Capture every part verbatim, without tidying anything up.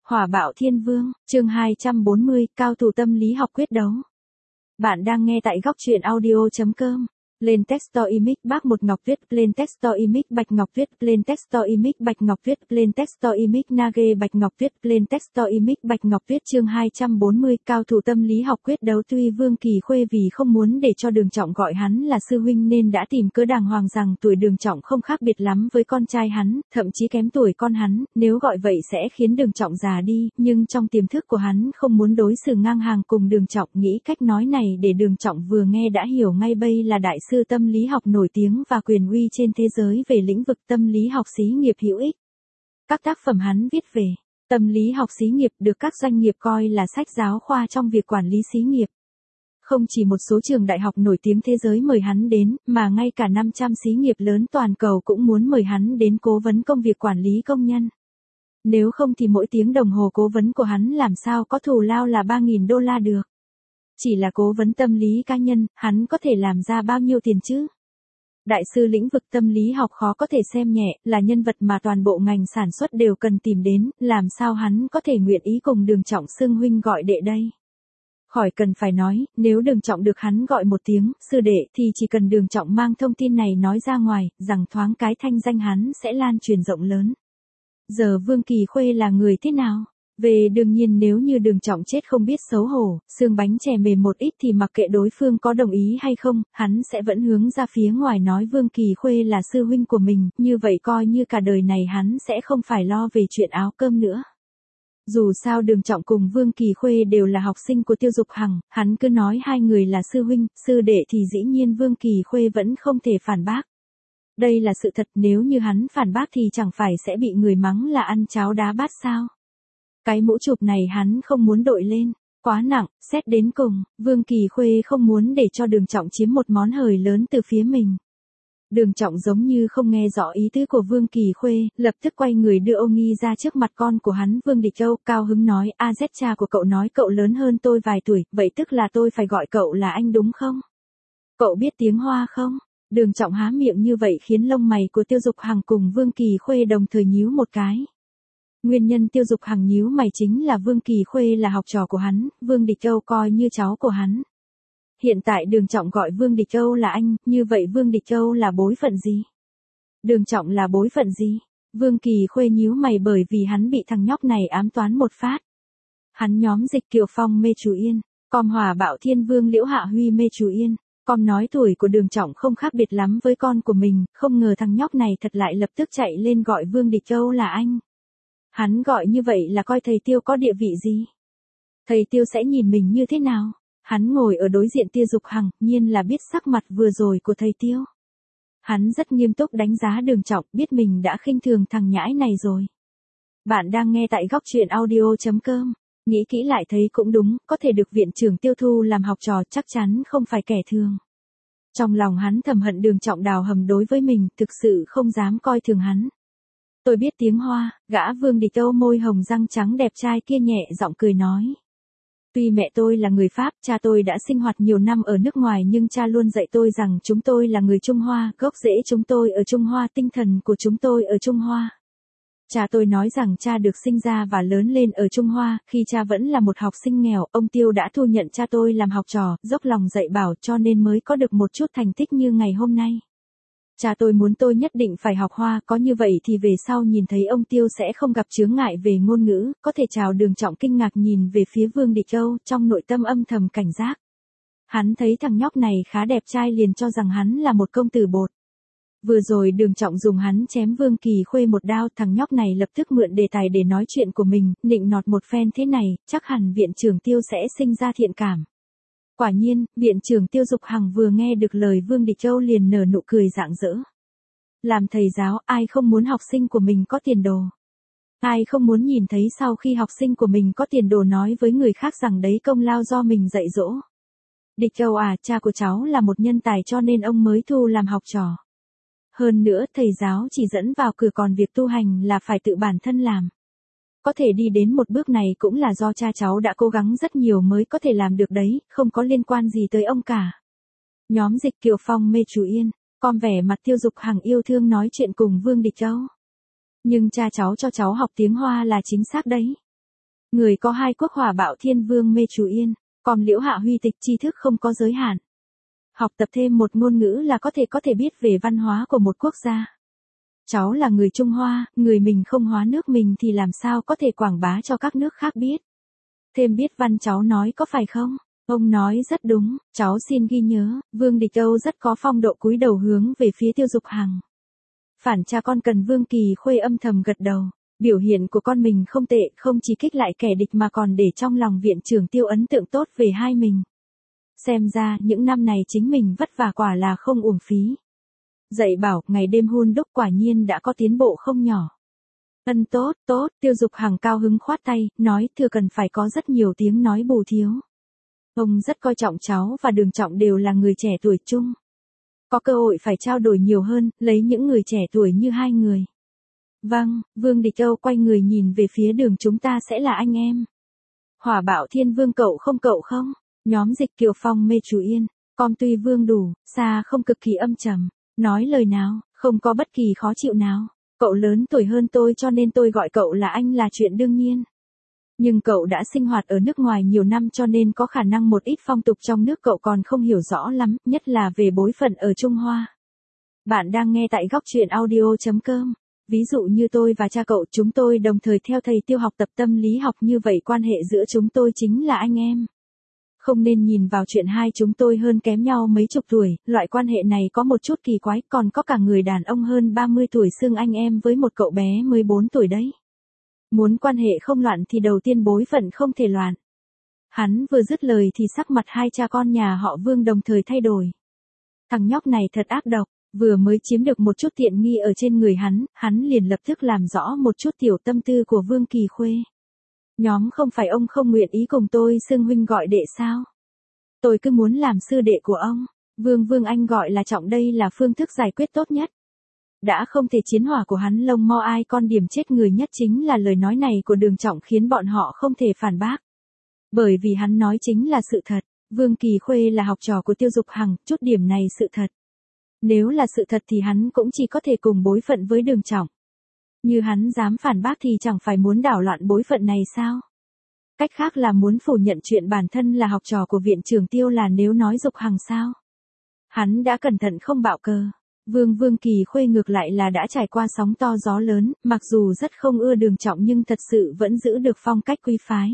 Hỏa bạo thiên vương, chương hai trăm bốn mươi, cao thủ tâm lý học quyết đấu. Bạn đang nghe tại góc truyện audio chấm com. Lên texto image bác một Ngọc Tuyết, lên texto image Bạch Ngọc Tuyết, lên texto image Bạch Ngọc Tuyết, lên texto image Nage Bạch Ngọc Tuyết, lên texto image Bạch Ngọc Tuyết chương hai trăm bốn mươi, cao thủ tâm lý học quyết đấu. Tuy Vương Kỳ Khuê vì không muốn để cho Đường Trọng gọi hắn là sư huynh nên đã tìm cớ đàng hoàng rằng tuổi Đường Trọng không khác biệt lắm với con trai hắn, thậm chí kém tuổi con hắn, nếu gọi vậy sẽ khiến Đường Trọng già đi, nhưng trong tiềm thức của hắn không muốn đối xử ngang hàng cùng Đường Trọng, nghĩ cách nói này để Đường Trọng vừa nghe đã hiểu ngay bây là đại sư tâm lý học nổi tiếng và quyền uy trên thế giới về lĩnh vực tâm lý học xí nghiệp hữu ích. Các tác phẩm hắn viết về tâm lý học xí nghiệp được các doanh nghiệp coi là sách giáo khoa trong việc quản lý xí nghiệp. Không chỉ một số trường đại học nổi tiếng thế giới mời hắn đến, mà ngay cả năm trăm xí nghiệp lớn toàn cầu cũng muốn mời hắn đến cố vấn công việc quản lý công nhân. Nếu không thì mỗi tiếng đồng hồ cố vấn của hắn làm sao có thù lao là ba nghìn đô la được. Chỉ là cố vấn tâm lý cá nhân, hắn có thể làm ra bao nhiêu tiền chứ? Đại sư lĩnh vực tâm lý học khó có thể xem nhẹ, là nhân vật mà toàn bộ ngành sản xuất đều cần tìm đến, làm sao hắn có thể nguyện ý cùng Đường Trọng xưng huynh gọi đệ đây? Khỏi cần phải nói, nếu Đường Trọng được hắn gọi một tiếng, sư đệ, thì chỉ cần Đường Trọng mang thông tin này nói ra ngoài, rằng thoáng cái thanh danh hắn sẽ lan truyền rộng lớn. Giờ Vương Kỳ Khuê là người thế nào? Về đương nhiên nếu như Đường Trọng chết không biết xấu hổ, xương bánh chè mềm một ít thì mặc kệ đối phương có đồng ý hay không, hắn sẽ vẫn hướng ra phía ngoài nói Vương Kỳ Khuê là sư huynh của mình, như vậy coi như cả đời này hắn sẽ không phải lo về chuyện áo cơm nữa. Dù sao Đường Trọng cùng Vương Kỳ Khuê đều là học sinh của Tiêu Dục Hằng, hắn cứ nói hai người là sư huynh, sư đệ thì dĩ nhiên Vương Kỳ Khuê vẫn không thể phản bác. Đây là sự thật, nếu như hắn phản bác thì chẳng phải sẽ bị người mắng là ăn cháo đá bát sao? Cái mũ chụp này hắn không muốn đội lên, quá nặng, xét đến cùng, Vương Kỳ Khuê không muốn để cho Đường Trọng chiếm một món hời lớn từ phía mình. Đường Trọng giống như không nghe rõ ý tứ của Vương Kỳ Khuê, lập tức quay người đưa ô nghi ra trước mặt con của hắn Vương Địch Châu, cao hứng nói, a z cha của cậu nói cậu lớn hơn tôi vài tuổi, vậy tức là tôi phải gọi cậu là anh đúng không? Cậu biết tiếng Hoa không? Đường Trọng há miệng như vậy khiến lông mày của Tiêu Dục Hằng cùng Vương Kỳ Khuê đồng thời nhíu một cái. Nguyên nhân Tiêu Dục Hằng nhíu mày chính là Vương Kỳ Khuê là học trò của hắn, Vương Địch Châu coi như cháu của hắn. Hiện tại Đường Trọng gọi Vương Địch Châu là anh, như vậy Vương Địch Châu là bối phận gì? Đường Trọng là bối phận gì? Vương Kỳ Khuê nhíu mày bởi vì hắn bị thằng nhóc này ám toán một phát. Hắn nhóm Dịch Kiều Phong mê Chú Yên, com Hỏa Bạo Thiên Vương Liễu Hạ Huy mê Chú Yên, com nói tuổi của Đường Trọng không khác biệt lắm với con của mình, không ngờ thằng nhóc này thật lại lập tức chạy lên gọi Vương Địch Châu là anh. Hắn gọi như vậy là coi thầy Tiêu có địa vị gì? Thầy Tiêu sẽ nhìn mình như thế nào? Hắn ngồi ở đối diện Tiêu Dục Hằng, nhiên là biết sắc mặt vừa rồi của thầy Tiêu. Hắn rất nghiêm túc đánh giá Đường Trọng, biết mình đã khinh thường thằng nhãi này rồi. Bạn đang nghe tại góc truyện audio chấm com. Nghĩ kỹ lại thấy cũng đúng, có thể được viện trưởng Tiêu thu làm học trò chắc chắn không phải kẻ thường. Trong lòng hắn thầm hận Đường Trọng đào hầm đối với mình, thực sự không dám coi thường hắn. Tôi biết tiếng Hoa, gã Vương Địch Châu môi hồng răng trắng đẹp trai kia nhẹ giọng cười nói. Tuy mẹ tôi là người Pháp, cha tôi đã sinh hoạt nhiều năm ở nước ngoài nhưng cha luôn dạy tôi rằng chúng tôi là người Trung Hoa, gốc rễ chúng tôi ở Trung Hoa, tinh thần của chúng tôi ở Trung Hoa. Cha tôi nói rằng cha được sinh ra và lớn lên ở Trung Hoa, khi cha vẫn là một học sinh nghèo, ông Tiêu đã thu nhận cha tôi làm học trò, dốc lòng dạy bảo cho nên mới có được một chút thành tích như ngày hôm nay. Cha tôi muốn tôi nhất định phải học Hoa, có như vậy thì về sau nhìn thấy ông Tiêu sẽ không gặp chướng ngại về ngôn ngữ, có thể chào. Đường Trọng kinh ngạc nhìn về phía Vương Địch Châu, trong nội tâm âm thầm cảnh giác. Hắn thấy thằng nhóc này khá đẹp trai liền cho rằng hắn là một công tử bột. Vừa rồi Đường Trọng dùng hắn chém Vương Kỳ Khuê một đao, thằng nhóc này lập tức mượn đề tài để nói chuyện của mình, nịnh nọt một phen thế này, chắc hẳn viện trưởng Tiêu sẽ sinh ra thiện cảm. Quả nhiên, viện trưởng Tiêu Dục Hằng vừa nghe được lời Vương Địch Châu liền nở nụ cười rạng rỡ. Làm thầy giáo, ai không muốn học sinh của mình có tiền đồ? Ai không muốn nhìn thấy sau khi học sinh của mình có tiền đồ nói với người khác rằng đấy công lao do mình dạy dỗ? Địch Châu à, cha của cháu là một nhân tài cho nên ông mới thu làm học trò. Hơn nữa, thầy giáo chỉ dẫn vào cửa còn việc tu hành là phải tự bản thân làm. Có thể đi đến một bước này cũng là do cha cháu đã cố gắng rất nhiều mới có thể làm được đấy, không có liên quan gì tới ông cả. Nhóm Dịch Kiều Phong mê Chú Yên, com vẻ mặt Tiêu Dục Hằng yêu thương nói chuyện cùng Vương Địch Châu. Nhưng cha cháu cho cháu học tiếng Hoa là chính xác đấy. Người có hai quốc hỏa bạo thiên vương mê chú yên, còn Liễu Hạ Huy tịch tri thức không có giới hạn. Học tập thêm một ngôn ngữ là có thể có thể biết về văn hóa của một quốc gia. Cháu là người Trung Hoa, người mình không hóa nước mình thì làm sao có thể quảng bá cho các nước khác biết. Thêm biết văn cháu nói có phải không? Ông nói rất đúng, cháu xin ghi nhớ, Vương Địch Âu rất có phong độ cúi đầu hướng về phía Tiêu Dục Hằng. Phản cha con cần Vương Kỳ Khuê âm thầm gật đầu, biểu hiện của con mình không tệ, không chỉ kích lại kẻ địch mà còn để trong lòng viện trưởng Tiêu ấn tượng tốt về hai mình. Xem ra những năm này chính mình vất vả quả là không uổng phí. Dạy bảo, ngày đêm hun đúc quả nhiên đã có tiến bộ không nhỏ. Ân tốt, tốt, Tiêu Dục Hằng cao hứng khoát tay, nói thừa cần phải có rất nhiều tiếng nói bù thiếu. Ông rất coi trọng cháu và Đường Trọng đều là người trẻ tuổi chung. Có cơ hội phải trao đổi nhiều hơn, lấy những người trẻ tuổi như hai người. Vâng, Vương Địch Âu quay người nhìn về phía Đường, chúng ta sẽ là anh em. Hỏa Bạo Thiên Vương cậu không cậu không? Nhóm Dịch Kiều Phong mê chú yên, con tuy Vương đủ, xa không cực kỳ âm trầm, nói lời nào, không có bất kỳ khó chịu nào. Cậu lớn tuổi hơn tôi cho nên tôi gọi cậu là anh là chuyện đương nhiên. Nhưng cậu đã sinh hoạt ở nước ngoài nhiều năm cho nên có khả năng một ít phong tục trong nước cậu còn không hiểu rõ lắm, nhất là về bối phận ở Trung Hoa. Bạn đang nghe tại góc truyện audio.com. Ví dụ như tôi và cha cậu chúng tôi đồng thời theo thầy Tiêu học tập tâm lý học, như vậy quan hệ giữa chúng tôi chính là anh em. Không nên nhìn vào chuyện hai chúng tôi hơn kém nhau mấy chục tuổi, loại quan hệ này có một chút kỳ quái, còn có cả người đàn ông hơn ba mươi tuổi xưng anh em với một cậu bé mười bốn tuổi đấy. Muốn quan hệ không loạn thì đầu tiên bối phận không thể loạn. Hắn vừa dứt lời thì sắc mặt hai cha con nhà họ Vương đồng thời thay đổi. Thằng nhóc này thật ác độc, vừa mới chiếm được một chút tiện nghi ở trên người hắn, hắn liền lập tức làm rõ một chút tiểu tâm tư của Vương Kỳ Khuê. Nhóm không phải ông không nguyện ý cùng tôi xưng huynh gọi đệ sao? Tôi cứ muốn làm sư đệ của ông. Vương Vương anh gọi là Trọng, đây là phương thức giải quyết tốt nhất. Đã không thể chiến hỏa của hắn lông mo ai con điểm chết người nhất chính là lời nói này của Đường Trọng khiến bọn họ không thể phản bác. Bởi vì hắn nói chính là sự thật, Vương Kỳ Khuê là học trò của Tiêu Dục Hằng, chút điểm này sự thật. Nếu là sự thật thì hắn cũng chỉ có thể cùng bối phận với Đường Trọng. Như hắn dám phản bác thì chẳng phải muốn đảo loạn bối phận này sao? Cách khác là muốn phủ nhận chuyện bản thân là học trò của viện trưởng Tiêu là nếu nói Dục Hằng sao? Hắn đã cẩn thận không bạo cờ. Vương Vương Kỳ Khuê ngược lại là đã trải qua sóng to gió lớn, mặc dù rất không ưa Đường Trọng nhưng thật sự vẫn giữ được phong cách quý phái.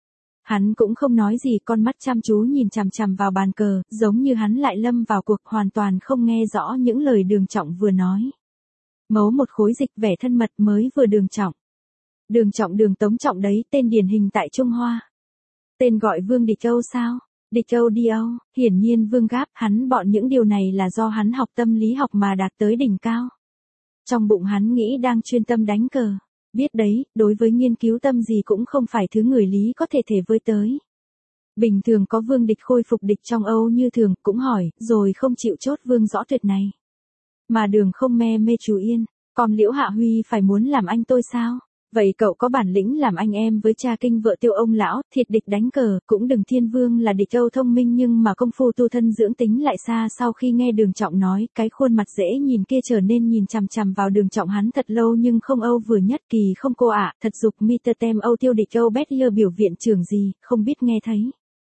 Hắn cũng không nói gì, con mắt chăm chú nhìn chằm chằm vào bàn cờ, giống như hắn lại lâm vào cuộc hoàn toàn không nghe rõ những lời Đường Trọng vừa nói. Mấu một khối dịch vẻ thân mật mới vừa Đường Trọng. Đường Trọng Đường Tống Trọng đấy, tên điển hình tại Trung Hoa. Tên gọi Vương Địch Âu sao? Địch Âu đi Âu, hiển nhiên Vương gáp, hắn bọn những điều này là do hắn học tâm lý học mà đạt tới đỉnh cao. Trong bụng hắn nghĩ đang chuyên tâm đánh cờ. Biết đấy, đối với nghiên cứu tâm gì cũng không phải thứ người lý có thể thể với tới. Bình thường có Vương Địch khôi phục địch trong Âu như thường, cũng hỏi, rồi không chịu chốt Vương Rõ Tuyệt này. Mà Đường không me mê chú yên, còn Liễu Hạ Huy phải muốn làm anh tôi sao? Vậy cậu có bản lĩnh làm anh em với cha kinh vợ Tiêu ông lão, thiệt địch đánh cờ, cũng đừng. Thiên Vương là địch Âu thông minh nhưng mà công phu tu thân dưỡng tính lại xa. Sau khi nghe Đường Trọng nói, cái khuôn mặt dễ nhìn kia trở nên nhìn chằm chằm vào Đường Trọng hắn thật lâu nhưng không Âu vừa nhất kỳ không cô ạ, thật dục mi tơ tem Âu Tiêu địch Âu bét lơ biểu viện trưởng gì, không biết nghe thấy.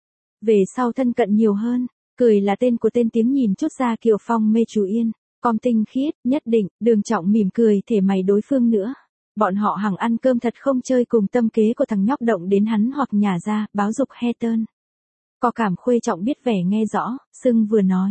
Về sau thân cận nhiều hơn, cười là tên của tên tiếng nhìn chút ra Kiều Phong mê chú yên, con tinh khiết, nhất định, Đường Trọng mỉm cười thể mày đối phương nữa. Bọn họ hằng ăn cơm thật không chơi cùng tâm kế của thằng nhóc động đến hắn hoặc nhả ra, báo dục he tơn. Có cảm Khuê Trọng biết vẻ nghe rõ, sưng vừa nói.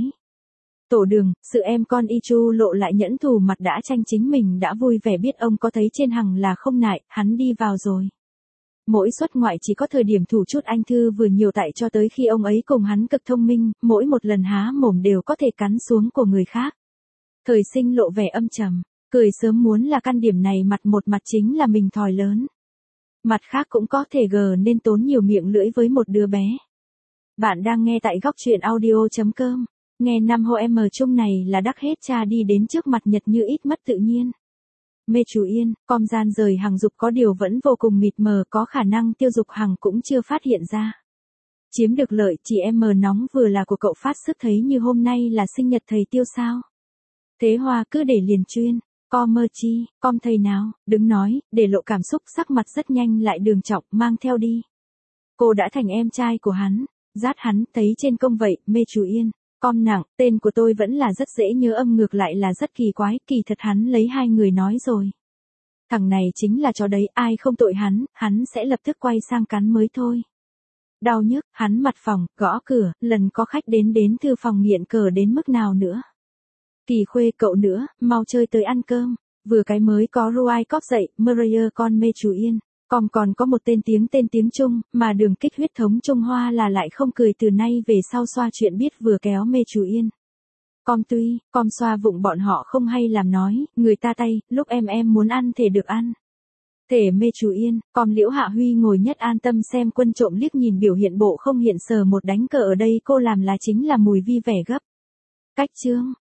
Tổ Đường, sự em con y chu lộ lại nhẫn thù mặt đã tranh chính mình đã vui vẻ biết ông có thấy trên hằng là không nại, hắn đi vào rồi. Mỗi xuất ngoại chỉ có thời điểm thủ chút anh thư vừa nhiều tại cho tới khi ông ấy cùng hắn cực thông minh, mỗi một lần há mồm đều có thể cắn xuống của người khác. Thời sinh lộ vẻ âm trầm. Cười sớm muốn là căn điểm này mặt một mặt chính là mình thòi lớn. Mặt khác cũng có thể gờ nên tốn nhiều miệng lưỡi với một đứa bé. Bạn đang nghe tại góc truyện audio.com. Nghe năm hộ em chung này là đắc hết cha đi đến trước mặt Nhật như ít mất tự nhiên. Mê chú yên, com gian rời Hằng Dục có điều vẫn vô cùng mịt mờ, có khả năng Tiêu Dục Hằng cũng chưa phát hiện ra. Chiếm được lợi chị em mờ nóng vừa là của cậu phát sức thấy như hôm nay là sinh nhật thầy Tiêu sao. Thế Hoa cứ để liền chuyên. Com mơ chi, com thầy nào, đứng nói, để lộ cảm xúc sắc mặt rất nhanh lại đường trọng, mang theo đi. Cô đã thành em trai của hắn, rát hắn, thấy trên công vậy, mê chú yên. Com nặng, tên của tôi vẫn là rất dễ nhớ âm ngược lại là rất kỳ quái, kỳ thật hắn lấy hai người nói rồi. Thằng này chính là chó đấy, ai không tội hắn, hắn sẽ lập tức quay sang cắn mới thôi. Đau nhức, hắn mặt phòng, gõ cửa, lần có khách đến đến thư phòng nghiện cờ đến mức nào nữa. Kỳ Khuê cậu nữa, mau chơi tới ăn cơm. Vừa cái mới có Ruai Cóc dậy, Murray con mê chú yên. Com còn có một tên tiếng tên tiếng Trung, mà đường kích huyết thống Trung Hoa là lại không cười từ nay về sau xoa chuyện biết vừa kéo mê chú yên. Com tuy, com xoa vụng bọn họ không hay làm nói, người ta tay, lúc em em muốn ăn thể được ăn. Thể mê chú yên, com Liễu Hạ Huy ngồi nhất an tâm xem quân trộm liếc nhìn biểu hiện bộ không hiện sờ một đánh cờ ở đây cô làm là chính là mùi vi vẻ gấp. Cách chương.